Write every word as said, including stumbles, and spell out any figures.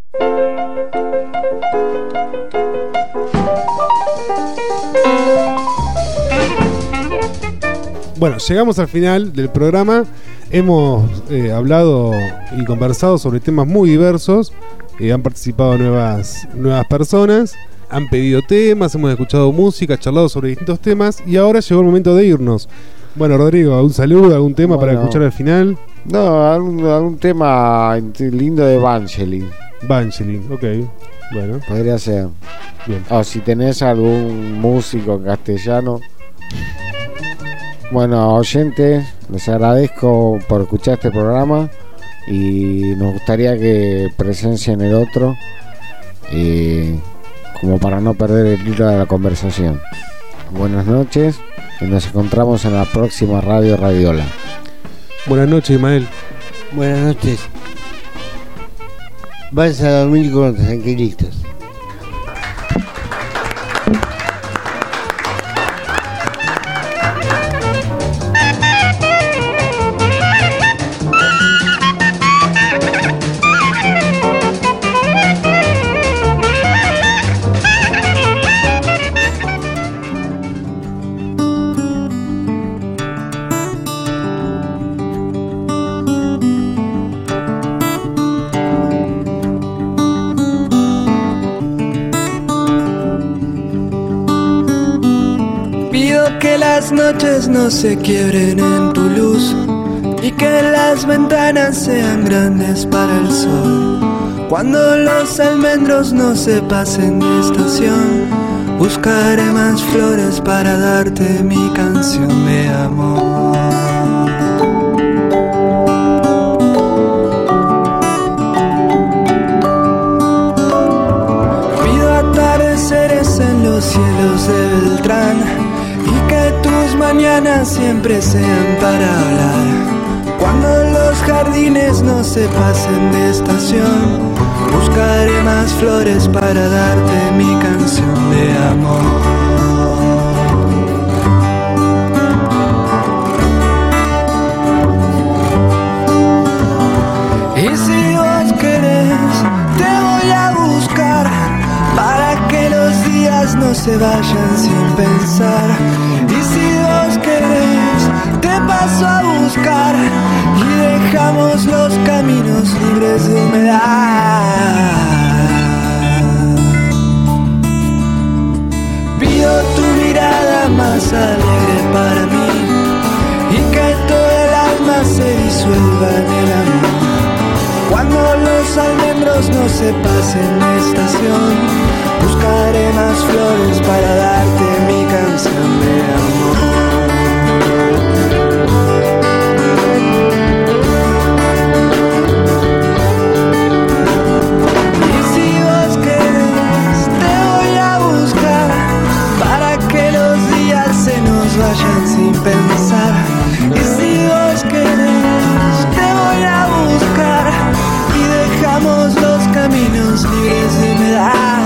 Bueno, llegamos al final del programa. Hemos eh, hablado y conversado sobre temas muy diversos. Eh, han participado nuevas, nuevas personas. Han pedido temas, hemos escuchado música, charlado sobre distintos temas. Y ahora llegó el momento de irnos. Bueno, Rodrigo, ¿algún saludo, algún tema bueno, para escuchar al final? No, algún, algún tema lindo de Vangelis. Vangelis, ok. Bueno. Podría ser. Bien. O si tenés algún músico en castellano. Bueno, oyentes, les agradezco por escuchar este programa y nos gustaría que presencien el otro, eh, como para no perder el hilo de la conversación. Buenas noches y nos encontramos en la próxima Radio Radiola. Buenas noches, Ismael. Buenas noches. Vas a dormir con los angelitos. Las noches no se quiebren en tu luz y que las ventanas sean grandes para el sol. Cuando los almendros no se pasen de estación, buscaré más flores para darte mi canción de amor. Pido atardeceres en los cielos de Beltrán y que tus mañanas siempre sean para hablar. Cuando los jardines no se pasen de estación, buscaré más flores para darte mi canción de amor. Y si vos querés, te voy a buscar para que los días no se vayan sin pensar. Y si vos querés, te paso a buscar y dejamos los caminos libres de humedad. Pido tu mirada más alegre para mí y que todo el alma se disuelva en el amor. Cuando los almendros no se pasen de estación, buscaré más flores para darte mi canción de amor. Y si vos querés, te voy a buscar para que los días se nos vayan sin pensar. Y si vos querés, te voy a buscar y dejamos los caminos libres de humedad.